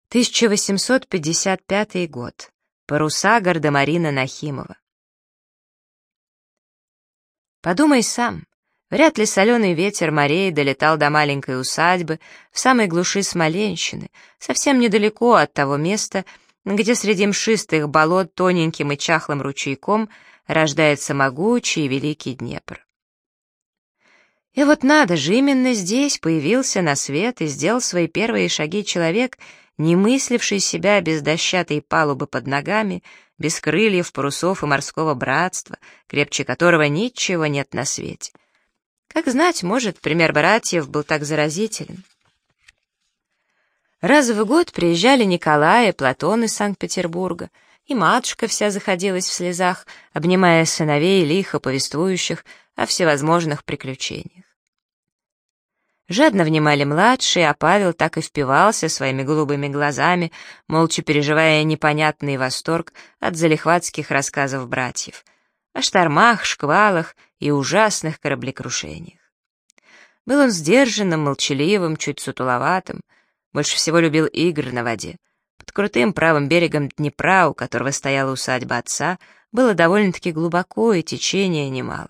1855 год. Паруса гардемарина Нахимова. Подумай сам, вряд ли соленый ветер морей долетал до маленькой усадьбы в самой глуши Смоленщины, совсем недалеко от того места, где среди мшистых болот тоненьким и чахлым ручейком рождается могучий и великий Днепр. И вот надо же, именно здесь появился на свет и сделал свои первые шаги человек, не мысливший себя без дощатой палубы под ногами, без крыльев, парусов и морского братства, крепче которого ничего нет на свете. Как знать, может, пример братьев был так заразителен. Раз в год приезжали Николай и Платон из Санкт-Петербурга, и матушка вся заходилась в слезах, обнимая сыновей, лихо повествующих о всевозможных приключениях. Жадно внимали младшие, а Павел так и впивался своими голубыми глазами, молча переживая непонятный восторг от залихватских рассказов братьев о штормах, шквалах и ужасных кораблекрушениях. Был он сдержанным, молчаливым, чуть сутуловатым, больше всего любил игры на воде. Под крутым правым берегом Днепра, у которого стояла усадьба отца, было довольно-таки глубоко и течение немалое.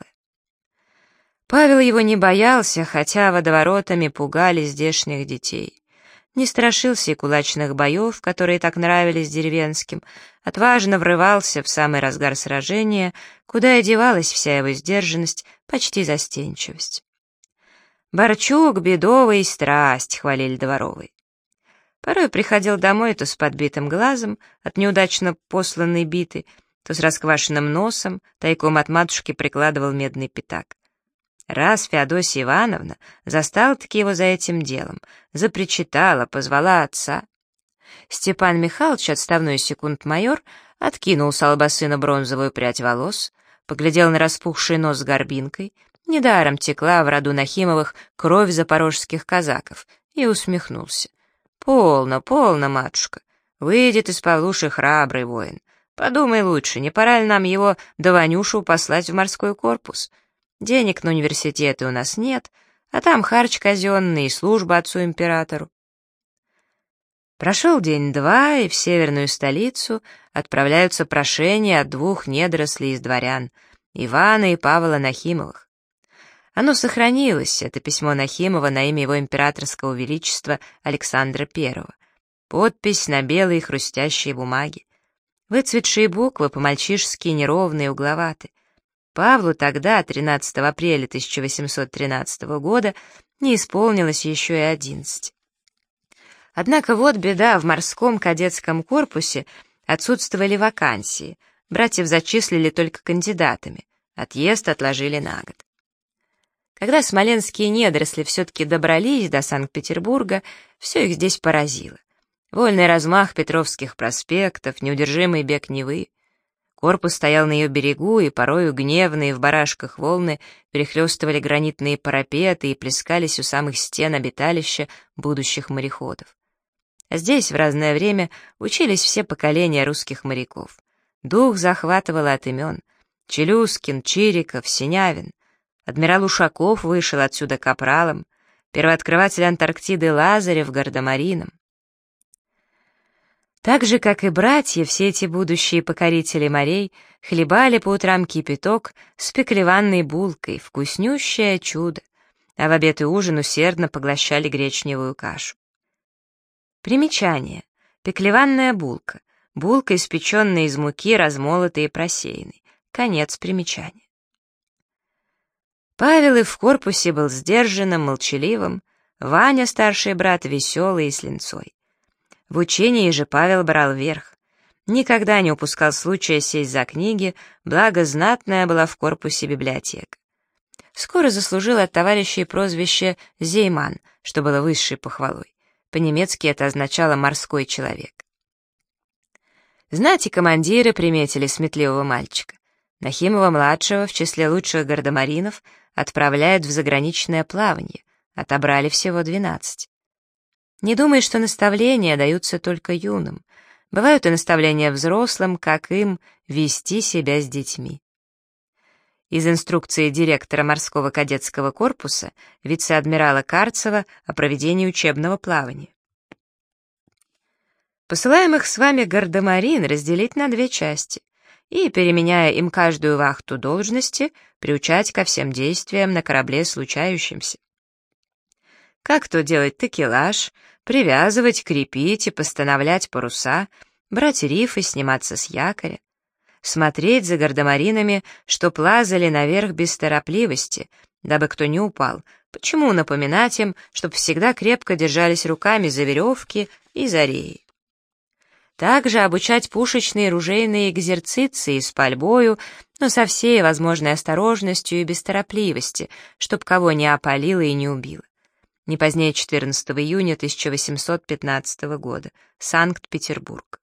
Павел его не боялся, хотя водоворотами пугали здешних детей. Не страшился и кулачных боев, которые так нравились деревенским, отважно врывался в самый разгар сражения, куда и девалась вся его сдержанность, почти застенчивость. «Борчук, бедовый, страсть», — хвалили дворовые. Порой приходил домой то с подбитым глазом от неудачно посланной биты, то с расквашенным носом, тайком от матушки прикладывал медный пятак. Раз Феодосия Ивановна застала-таки его за этим делом, запричитала, позвала отца. Степан Михайлович, отставной секунд-майор, откинул с лба сына бронзовую прядь волос, поглядел на распухший нос с горбинкой, недаром текла в роду Нахимовых кровь запорожских казаков, и усмехнулся. «Полно, полно, матушка, выйдет из Павлуши храбрый воин. Подумай лучше, не пора ли нам его да Ванюшу послать в морской корпус? Денег на университеты у нас нет, а там харч казенный и служба отцу-императору». Прошел день-два, и в северную столицу отправляются прошения от двух недорослей из дворян, Ивана и Павла Нахимовых. Оно сохранилось, это письмо Нахимова на имя его императорского величества Александра I. Подпись на белой хрустящей бумаге. Выцветшие буквы по-мальчишески неровные и угловаты. Павлу тогда, 13 апреля 1813 года, не исполнилось еще и 11. Однако вот беда, в морском кадетском корпусе отсутствовали вакансии, братьев зачислили только кандидатами, отъезд отложили на год. Когда смоленские недоросли все-таки добрались до Санкт-Петербурга, все их здесь поразило. Вольный размах Петровских проспектов, неудержимый бег Невы. Корпус стоял на ее берегу, и порою гневные в барашках волны перехлестывали гранитные парапеты и плескались у самых стен обиталища будущих мореходов. А здесь в разное время учились все поколения русских моряков. Дух захватывало от имен: Челюскин, Чириков, Синявин. Адмирал Ушаков вышел отсюда капралом, первооткрыватель Антарктиды Лазарев — гардемарином. Так же, как и братья, все эти будущие покорители морей хлебали по утрам кипяток с пеклеванной булкой, вкуснющее чудо, а в обед и ужин усердно поглощали гречневую кашу. Примечание. Пеклеванная булка. Булка, испеченная из муки, размолотой и просеянной. Конец примечания. Павел и в корпусе был сдержанным, молчаливым, Ваня, старший брат, веселый и с линцой. В учении же Павел брал верх. Никогда не упускал случая сесть за книги, благо знатная была в корпусе библиотека. Скоро заслужил от товарищей прозвище «Зейман», что было высшей похвалой. По-немецки это означало «морской человек». Знать и командиры приметили сметливого мальчика. Нахимова-младшего в числе лучших гардемаринов отправляют в заграничное плавание, отобрали всего 12. Не думай, что наставления даются только юным. Бывают и наставления взрослым, как им вести себя с детьми. Из инструкции директора морского кадетского корпуса вице-адмирала Карцева о проведении учебного плавания. Посылаем их с вами гардемарин разделить на две части и, переменяя им каждую вахту должности, приучать ко всем действиям на корабле случающимся. Как то делать такелаж, привязывать, крепить и постановлять паруса, брать рифы, сниматься с якоря, смотреть за гардемаринами, чтоб лазали наверх без торопливости, дабы кто не упал, почему напоминать им, чтоб всегда крепко держались руками за веревки и за реи. Также обучать пушечные и ружейные экзерциции с пальбою, но со всей возможной осторожностью и без торопливости, чтоб кого не опалило и не убило. Не позднее 14 июня 1815 года. Санкт-Петербург.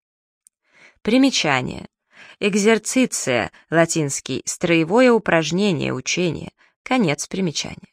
Примечание. Экзерциция, латинский, строевое упражнение, учение. Конец примечания.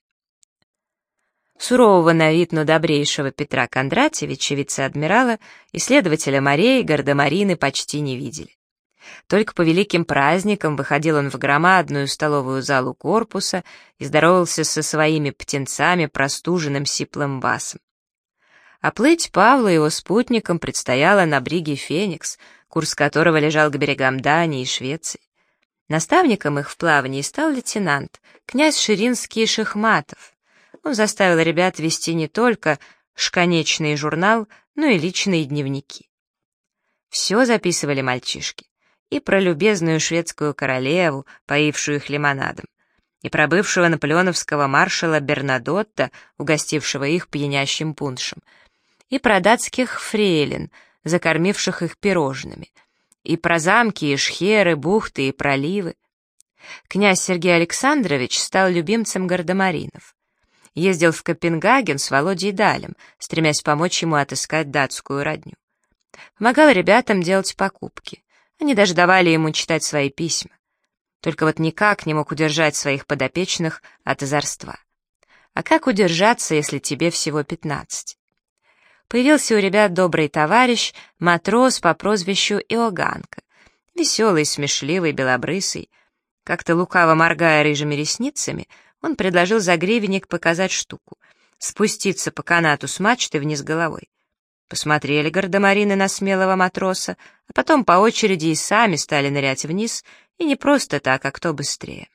Сурового на вид, но добрейшего Петра Кондратьевича, вице-адмирала, исследователя морей, гардемарины почти не видели. Только по великим праздникам выходил он в громадную столовую залу корпуса и здоровался со своими птенцами простуженным сиплым басом. А плыть Павлу и его спутникам предстояло на бриге «Феникс», курс которого лежал к берегам Дании и Швеции. Наставником их в плавании стал лейтенант, князь Ширинский Шахматов. Он заставил ребят вести не только шконечный журнал, но и личные дневники. Все записывали мальчишки. И про любезную шведскую королеву, поившую их лимонадом, и про бывшего наполеоновского маршала Бернадотта, угостившего их пьянящим пуншем, и про датских фрейлин, закормивших их пирожными, и про замки, и шхеры, бухты и проливы. Князь Сергей Александрович стал любимцем гардемаринов. Ездил в Копенгаген с Володей Далем, стремясь помочь ему отыскать датскую родню. Помогал ребятам делать покупки. Они даже давали ему читать свои письма. Только вот никак не мог удержать своих подопечных от озорства. А как удержаться, если тебе всего 15? Появился у ребят добрый товарищ, матрос по прозвищу Иоганка. Веселый, смешливый, белобрысый. Как-то лукаво моргая рыжими ресницами, он предложил за гривенник показать штуку — спуститься по канату с мачты вниз головой. Посмотрели гардемарины на смелого матроса, а потом по очереди и сами стали нырять вниз, и не просто так, а кто быстрее.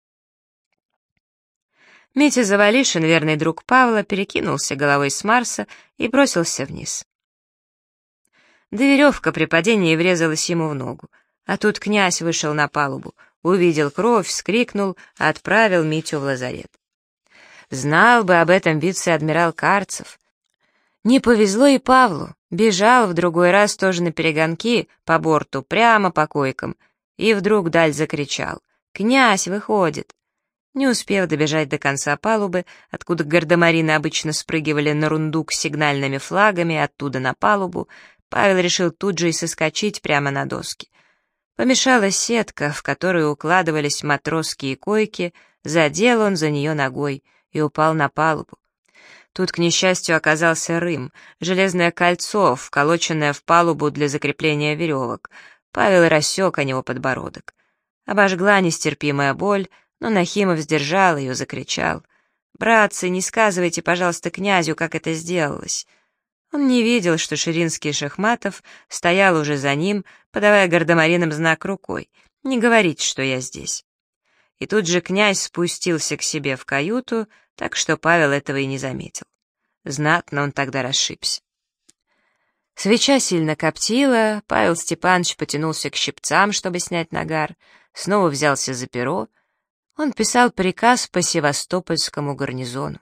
Митя Завалишин, верный друг Павла, перекинулся головой с Марса и бросился вниз. Да веревка при падении врезалась ему в ногу, а тут князь вышел на палубу, увидел кровь, вскрикнул, отправил Митю в лазарет. Знал бы об этом вице-адмирал Карцев. Не повезло и Павлу, бежал в другой раз тоже на перегонки по борту, прямо по койкам, и вдруг Даль закричал: «Князь выходит!». Не успев добежать до конца палубы, откуда гардемарины обычно спрыгивали на рундук с сигнальными флагами, оттуда на палубу, Павел решил тут же и соскочить прямо на доски. Помешалась сетка, в которую укладывались матросские койки, задел он за нее ногой и упал на палубу. Тут, к несчастью, оказался Рым, железное кольцо, вколоченное в палубу для закрепления веревок. Павел рассек о него подбородок. Обожгла нестерпимая боль, но Нахимов сдержал ее, закричал: «Братцы, не сказывайте, пожалуйста, князю, как это сделалось». Он не видел, что Ширинский Шахматов стоял уже за ним, подавая гардемаринам знак рукой: «Не говорите, что я здесь». И тут же князь спустился к себе в каюту, так что Павел этого и не заметил. Знатно он тогда расшибся. Свеча сильно коптила, Павел Степанович потянулся к щипцам, чтобы снять нагар, снова взялся за перо. Он писал приказ по Севастопольскому гарнизону.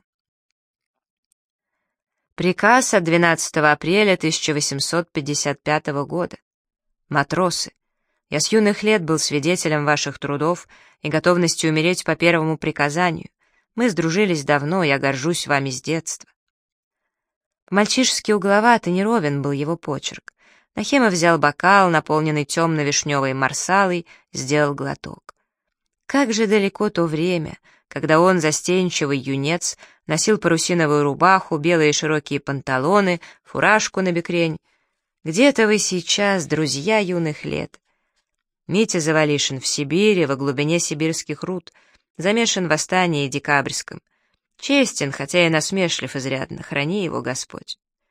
Приказ от 12 апреля 1855 года. Матросы, я с юных лет был свидетелем ваших трудов и готовности умереть по первому приказанию. Мы сдружились давно, я горжусь вами с детства. По-мальчишески угловатый, неровен был его почерк. Нахимов взял бокал, наполненный темно-вишневой марсалой, сделал глоток. Как же далеко то время, когда он, застенчивый юнец, носил парусиновую рубаху, белые широкие панталоны, фуражку на бекрень. Где-то вы сейчас, друзья юных лет. Митя Завалишин в Сибири, во глубине сибирских руд, замешан в восстании декабрьском. Честен, хотя и насмешлив изрядно, храни его Господь.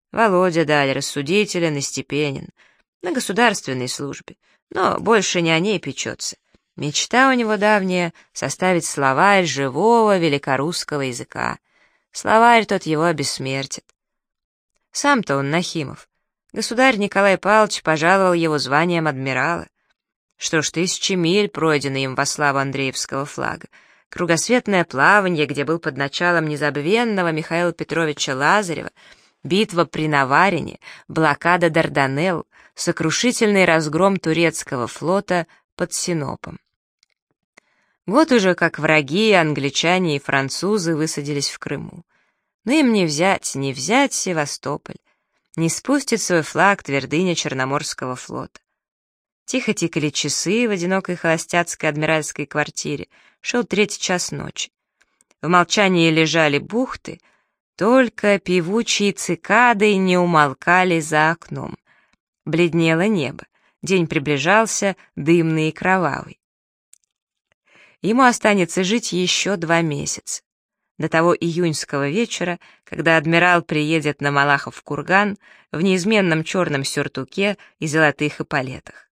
Володя далее рассудителен и степенен, на государственной службе, но больше не о ней печется. Мечта у него давняя — составить словарь живого великорусского языка. Словарь тот его обессмертит. Сам-то он Нахимов. Государь Николай Павлович пожаловал его званием адмирала. Что ж, 1000 миль пройдены им во славу Андреевского флага. Кругосветное плаванье, где был под началом незабвенного Михаила Петровича Лазарева, битва при Наварине, блокада Дарданелл, сокрушительный разгром турецкого флота под Синопом. Год уже как враги, англичане и французы высадились в Крыму. Но им не взять Севастополь, не спустит свой флаг твердыня Черноморского флота. Тихо тикали часы в одинокой холостяцкой адмиральской квартире, шел 3-й час ночи. В молчании лежали бухты, только певучие цикады не умолкали за окном. Бледнело небо, день приближался, дымный и кровавый. Ему останется жить еще 2 месяца. До того июньского вечера, когда адмирал приедет на Малахов курган в неизменном черном сюртуке и золотых эполетах.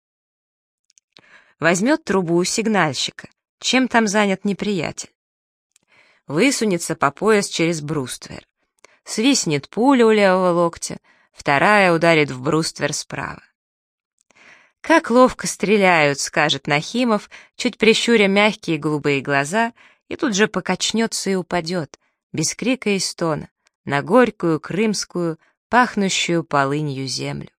Возьмет трубу у сигнальщика, чем там занят неприятель. Высунется по пояс через бруствер. Свистнет пуля у левого локтя, вторая ударит в бруствер справа. «Как ловко стреляют», — скажет Нахимов, чуть прищуря мягкие голубые глаза, и тут же покачнется и упадет, без крика и стона, на горькую, крымскую, пахнущую полынью землю.